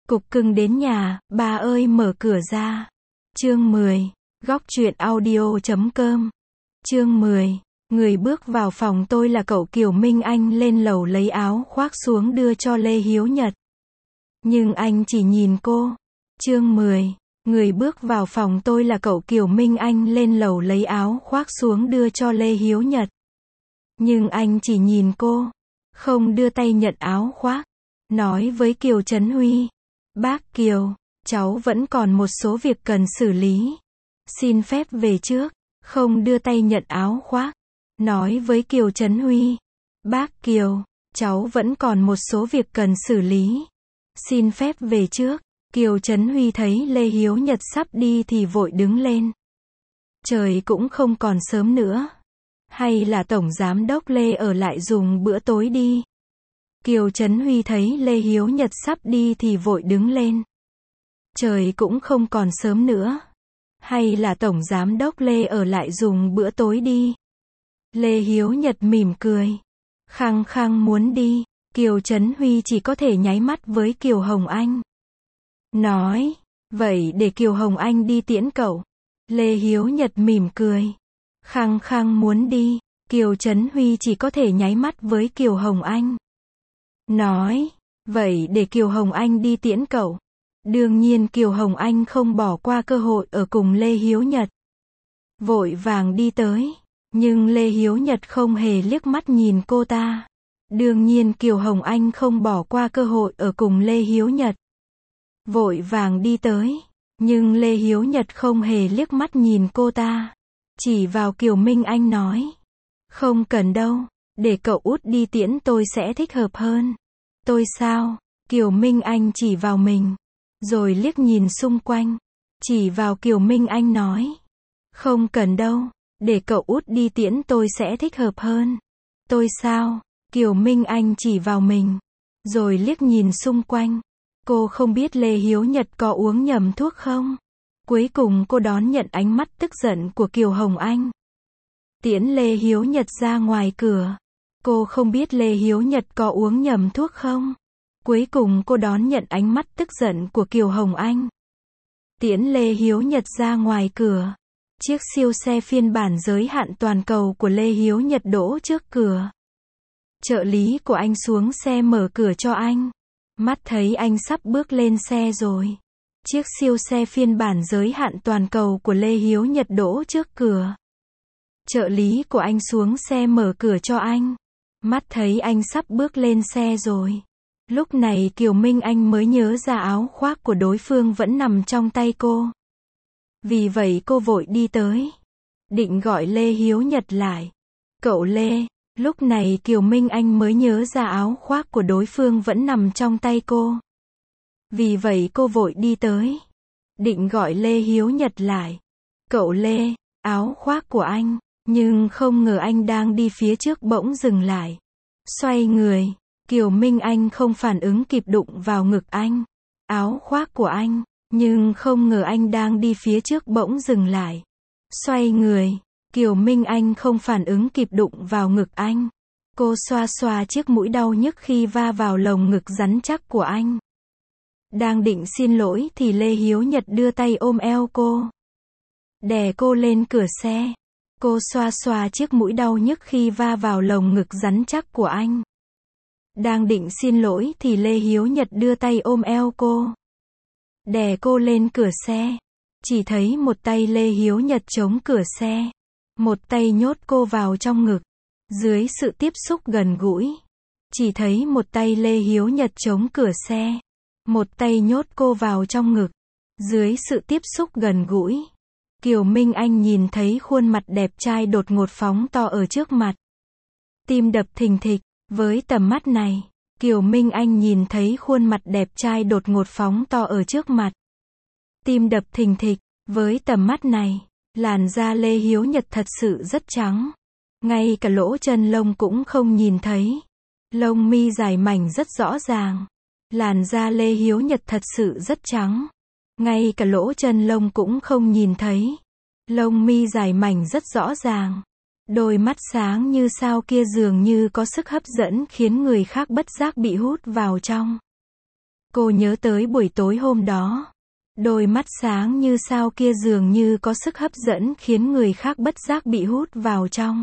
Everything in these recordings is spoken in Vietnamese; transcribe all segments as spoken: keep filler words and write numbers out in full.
Cục cưng đến nhà, ba ơi mở cửa ra. Chương mười. Góc truyện audio chấm com. Chương mười. Người bước vào phòng tôi là cậu Kiều Minh Anh lên lầu lấy áo khoác xuống đưa cho Lê Hiếu Nhật. Nhưng anh chỉ nhìn cô. Chương mười. Người bước vào phòng tôi là cậu Kiều Minh Anh lên lầu lấy áo khoác xuống đưa cho Lê Hiếu Nhật. Nhưng anh chỉ nhìn cô. Không đưa tay nhận áo khoác. Nói với Kiều Trấn Huy. Bác Kiều, cháu vẫn còn một số việc cần xử lý. Xin phép về trước. Không đưa tay nhận áo khoác. Nói với Kiều Trấn Huy. Bác Kiều, cháu vẫn còn một số việc cần xử lý. Xin phép về trước. Kiều Trấn Huy thấy Lê Hiếu Nhật sắp đi thì vội đứng lên. Trời cũng không còn sớm nữa. Hay là Tổng Giám đốc Lê ở lại dùng bữa tối đi. Kiều Trấn Huy thấy Lê Hiếu Nhật sắp đi thì vội đứng lên. Trời cũng không còn sớm nữa. Hay là Tổng Giám đốc Lê ở lại dùng bữa tối đi. Lê Hiếu Nhật mỉm cười. Khăng khăng muốn đi. Kiều Trấn Huy chỉ có thể nháy mắt với Kiều Hồng Anh. Nói, vậy để Kiều Hồng Anh đi tiễn cậu. Lê Hiếu Nhật mỉm cười. Khăng khăng muốn đi. Kiều Trấn Huy chỉ có thể nháy mắt với Kiều Hồng Anh. Nói, vậy để Kiều Hồng Anh đi tiễn cậu. Đương nhiên Kiều Hồng Anh không bỏ qua cơ hội ở cùng Lê Hiếu Nhật. Vội vàng đi tới. Nhưng Lê Hiếu Nhật không hề liếc mắt nhìn cô ta. Đương nhiên Kiều Hồng Anh không bỏ qua cơ hội ở cùng Lê Hiếu Nhật. Vội vàng đi tới. Nhưng Lê Hiếu Nhật không hề liếc mắt nhìn cô ta. Chỉ vào Kiều Minh Anh nói. Không cần đâu. Để cậu út đi tiễn tôi sẽ thích hợp hơn. Tôi sao? Kiều Minh Anh chỉ vào mình. Rồi liếc nhìn xung quanh. Chỉ vào Kiều Minh Anh nói. Không cần đâu. Để cậu út đi tiễn tôi sẽ thích hợp hơn. Tôi sao? Kiều Minh Anh chỉ vào mình. Rồi liếc nhìn xung quanh. Cô không biết Lê Hiếu Nhật có uống nhầm thuốc không? Cuối cùng cô đón nhận ánh mắt tức giận của Kiều Hồng Anh. Tiễn Lê Hiếu Nhật ra ngoài cửa. Cô không biết Lê Hiếu Nhật có uống nhầm thuốc không? Cuối cùng cô đón nhận ánh mắt tức giận của Kiều Hồng Anh. Tiễn Lê Hiếu Nhật ra ngoài cửa. Chiếc siêu xe phiên bản giới hạn toàn cầu của Lê Hiếu Nhật đỗ trước cửa. Trợ lý của anh xuống xe mở cửa cho anh. Mắt thấy anh sắp bước lên xe rồi. Chiếc siêu xe phiên bản giới hạn toàn cầu của Lê Hiếu Nhật đỗ trước cửa. Trợ lý của anh xuống xe mở cửa cho anh. Mắt thấy anh sắp bước lên xe rồi. Lúc này Kiều Minh Anh mới nhớ ra áo khoác của đối phương vẫn nằm trong tay cô. Vì vậy cô vội đi tới. Định gọi Lê Hiếu Nhật lại. Cậu Lê. Lúc này Kiều Minh Anh mới nhớ ra áo khoác của đối phương vẫn nằm trong tay cô. Vì vậy cô vội đi tới. Định gọi Lê Hiếu Nhật lại. Cậu Lê. Áo khoác của anh. Nhưng không ngờ anh đang đi phía trước bỗng dừng lại. Xoay người. Kiều Minh Anh không phản ứng kịp đụng vào ngực anh. Áo khoác của anh. Nhưng không ngờ anh đang đi phía trước bỗng dừng lại. Xoay người. Kiều Minh Anh không phản ứng kịp đụng vào ngực anh. Cô xoa xoa chiếc mũi đau nhức khi va vào lồng ngực rắn chắc của anh. Đang định xin lỗi thì Lê Hiếu Nhật đưa tay ôm eo cô. Đè cô lên cửa xe. Cô xoa xoa chiếc mũi đau nhức khi va vào lồng ngực rắn chắc của anh. Đang định xin lỗi thì Lê Hiếu Nhật đưa tay ôm eo cô. Đè cô lên cửa xe. Chỉ thấy một tay Lê Hiếu Nhật chống cửa xe. Một tay nhốt cô vào trong ngực. Dưới sự tiếp xúc gần gũi. Chỉ thấy một tay Lê Hiếu Nhật chống cửa xe. Một tay nhốt cô vào trong ngực. Dưới sự tiếp xúc gần gũi. Kiều Minh Anh nhìn thấy khuôn mặt đẹp trai đột ngột phóng to ở trước mặt. Tim đập thình thịch. Với tầm mắt này, Kiều Minh Anh nhìn thấy khuôn mặt đẹp trai đột ngột phóng to ở trước mặt. Tim đập thình thịch. Với tầm mắt này, làn da Lê Hiếu Nhật thật sự rất trắng. Ngay cả lỗ chân lông cũng không nhìn thấy. Lông mi dài mảnh rất rõ ràng. Làn da Lê Hiếu Nhật thật sự rất trắng. Ngay cả lỗ chân lông cũng không nhìn thấy. Lông mi dài mảnh rất rõ ràng. Đôi mắt sáng như sao kia dường như có sức hấp dẫn khiến người khác bất giác bị hút vào trong. Cô nhớ tới buổi tối hôm đó. Đôi mắt sáng như sao kia dường như có sức hấp dẫn khiến người khác bất giác bị hút vào trong.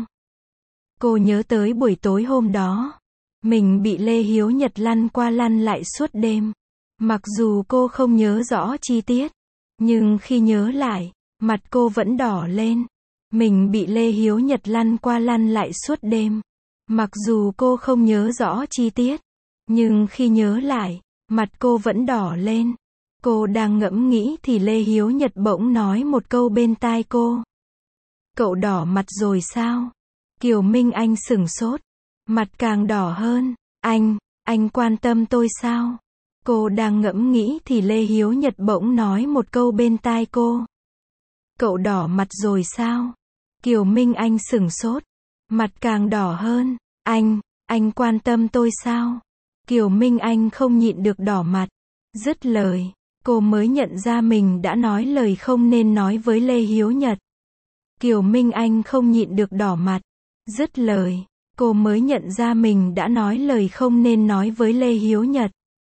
Cô nhớ tới buổi tối hôm đó. Mình bị Lê Hiếu Nhật lăn qua lăn lại suốt đêm. Mặc dù cô không nhớ rõ chi tiết, nhưng khi nhớ lại, mặt cô vẫn đỏ lên. Mình bị Lê Hiếu Nhật lăn qua lăn lại suốt đêm. Mặc dù cô không nhớ rõ chi tiết, nhưng khi nhớ lại, mặt cô vẫn đỏ lên. Cô đang ngẫm nghĩ thì Lê Hiếu Nhật bỗng nói một câu bên tai cô. Cậu đỏ mặt rồi sao? Kiều Minh Anh sửng sốt. Mặt càng đỏ hơn. Anh, anh quan tâm tôi sao? Cô đang ngẫm nghĩ thì Lê Hiếu Nhật bỗng nói một câu bên tai cô. Cậu đỏ mặt rồi sao? Kiều Minh Anh sửng sốt. Mặt càng đỏ hơn. Anh, anh quan tâm tôi sao? Kiều Minh Anh không nhịn được đỏ mặt. Dứt lời, cô mới nhận ra mình đã nói lời không nên nói với Lê Hiếu Nhật. Kiều Minh Anh không nhịn được đỏ mặt. Dứt lời, cô mới nhận ra mình đã nói lời không nên nói với Lê Hiếu Nhật.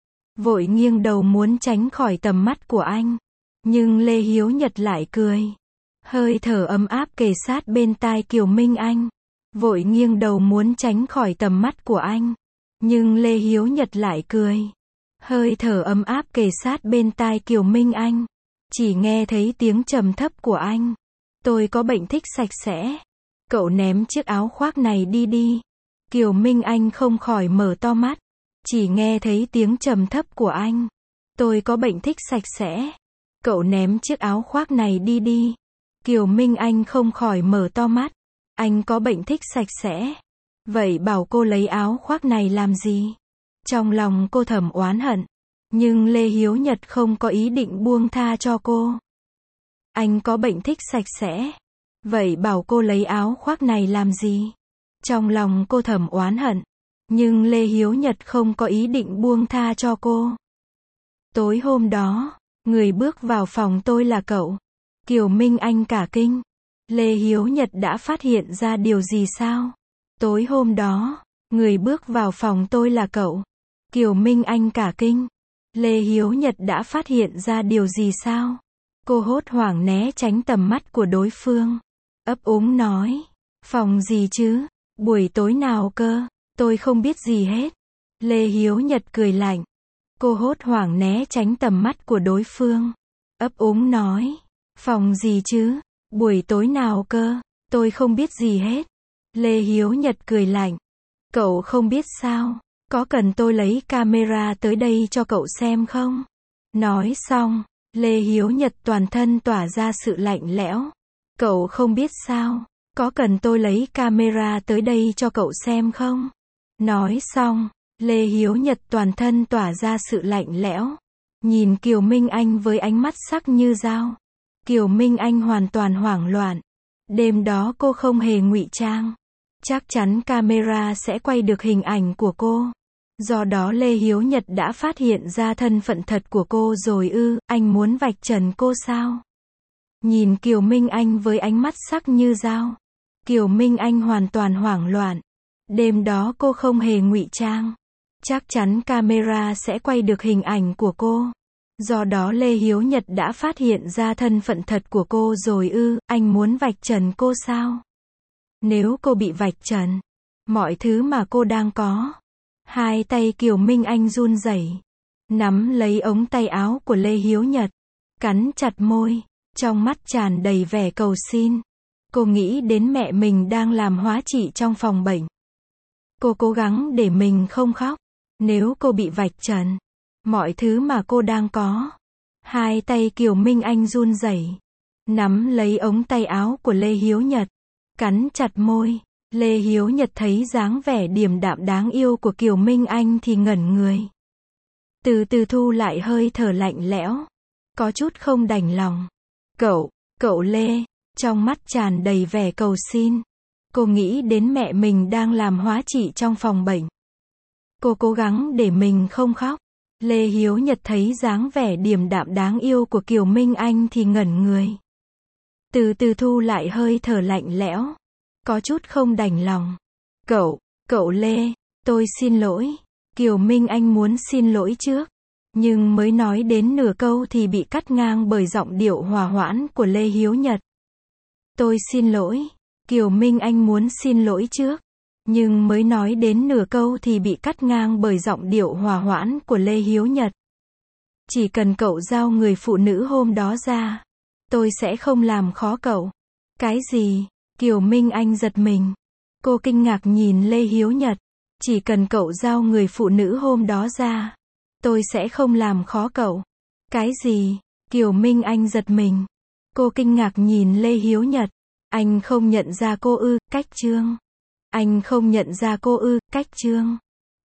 Vội nghiêng đầu muốn tránh khỏi tầm mắt của anh. Nhưng Lê Hiếu Nhật lại cười. Hơi thở ấm áp kề sát bên tai Kiều Minh Anh. Vội nghiêng đầu muốn tránh khỏi tầm mắt của anh. Nhưng Lê Hiếu Nhật lại cười. Hơi thở ấm áp kề sát bên tai Kiều Minh Anh. Chỉ nghe thấy tiếng trầm thấp của anh. Tôi có bệnh thích sạch sẽ. Cậu ném chiếc áo khoác này đi đi. Kiều Minh Anh không khỏi mở to mắt. Chỉ nghe thấy tiếng trầm thấp của anh. Tôi có bệnh thích sạch sẽ. Cậu ném chiếc áo khoác này đi đi. Kiều Minh Anh không khỏi mở to mắt. Anh có bệnh thích sạch sẽ. Vậy bảo cô lấy áo khoác này làm gì? Trong lòng cô thầm oán hận. Nhưng Lê Hiếu Nhật không có ý định buông tha cho cô. Anh có bệnh thích sạch sẽ. Vậy bảo cô lấy áo khoác này làm gì? Trong lòng cô thầm oán hận. Nhưng Lê Hiếu Nhật không có ý định buông tha cho cô. Tối hôm đó, người bước vào phòng tôi là cậu. Kiều Minh Anh cả kinh. Lê Hiếu Nhật đã phát hiện ra điều gì sao? Tối hôm đó, người bước vào phòng tôi là cậu. Kiều Minh Anh cả kinh. Lê Hiếu Nhật đã phát hiện ra điều gì sao? Cô hốt hoảng né tránh tầm mắt của đối phương. Ấp úng nói. Phòng gì chứ? Buổi tối nào cơ? Tôi không biết gì hết. Lê Hiếu Nhật cười lạnh. Cô hốt hoảng né tránh tầm mắt của đối phương. Ấp úng nói. Phòng gì chứ? Buổi tối nào cơ? Tôi không biết gì hết. Lê Hiếu Nhật cười lạnh. Cậu không biết sao? Có cần tôi lấy camera tới đây cho cậu xem không? Nói xong, Lê Hiếu Nhật toàn thân tỏa ra sự lạnh lẽo. Cậu không biết sao? Có cần tôi lấy camera tới đây cho cậu xem không? Nói xong, Lê Hiếu Nhật toàn thân tỏa ra sự lạnh lẽo. Nhìn Kiều Minh Anh với ánh mắt sắc như dao. Kiều Minh Anh hoàn toàn hoảng loạn. Đêm đó cô không hề ngụy trang. Chắc chắn camera sẽ quay được hình ảnh của cô. Do đó Lê Hiếu Nhật đã phát hiện ra thân phận thật của cô rồi ư, anh muốn vạch trần cô sao? Nhìn Kiều Minh Anh với ánh mắt sắc như dao. Kiều Minh Anh hoàn toàn hoảng loạn. Đêm đó cô không hề ngụy trang. Chắc chắn camera sẽ quay được hình ảnh của cô. Do đó Lê Hiếu Nhật đã phát hiện ra thân phận thật của cô rồi ư, anh muốn vạch trần cô sao? Nếu cô bị vạch trần, mọi thứ mà cô đang có. Hai tay Kiều Minh Anh run rẩy, nắm lấy ống tay áo của Lê Hiếu Nhật, cắn chặt môi, trong mắt tràn đầy vẻ cầu xin. Cô nghĩ đến mẹ mình đang làm hóa trị trong phòng bệnh. Cô cố gắng để mình không khóc. Nếu cô bị vạch trần, mọi thứ mà cô đang có. Hai tay Kiều Minh Anh run rẩy, nắm lấy ống tay áo của Lê Hiếu Nhật, cắn chặt môi. Lê Hiếu Nhật thấy dáng vẻ điềm đạm đáng yêu của Kiều Minh Anh thì ngẩn người. Từ từ thu lại hơi thở lạnh lẽo. Có chút không đành lòng. Cậu, cậu Lê, trong mắt tràn đầy vẻ cầu xin. Cô nghĩ đến mẹ mình đang làm hóa trị trong phòng bệnh. Cô cố gắng để mình không khóc. Lê Hiếu Nhật thấy dáng vẻ điềm đạm đáng yêu của Kiều Minh Anh thì ngẩn người. Từ từ thu lại hơi thở lạnh lẽo. Có chút không đành lòng. Cậu, cậu Lê, tôi xin lỗi. Kiều Minh Anh muốn xin lỗi trước. Nhưng mới nói đến nửa câu thì bị cắt ngang bởi giọng điệu hòa hoãn của Lê Hiếu Nhật. Tôi xin lỗi. Kiều Minh Anh muốn xin lỗi trước. Nhưng mới nói đến nửa câu thì bị cắt ngang bởi giọng điệu hòa hoãn của Lê Hiếu Nhật. Chỉ cần cậu giao người phụ nữ hôm đó ra, tôi sẽ không làm khó cậu. Cái gì? Kiều Minh Anh giật mình. Cô kinh ngạc nhìn Lê Hiếu Nhật. Chỉ cần cậu giao người phụ nữ hôm đó ra, tôi sẽ không làm khó cậu. Cái gì? Kiều Minh Anh giật mình. Cô kinh ngạc nhìn Lê Hiếu Nhật. Anh không nhận ra cô ư, cách Trương. Anh không nhận ra cô ư, cách Trương.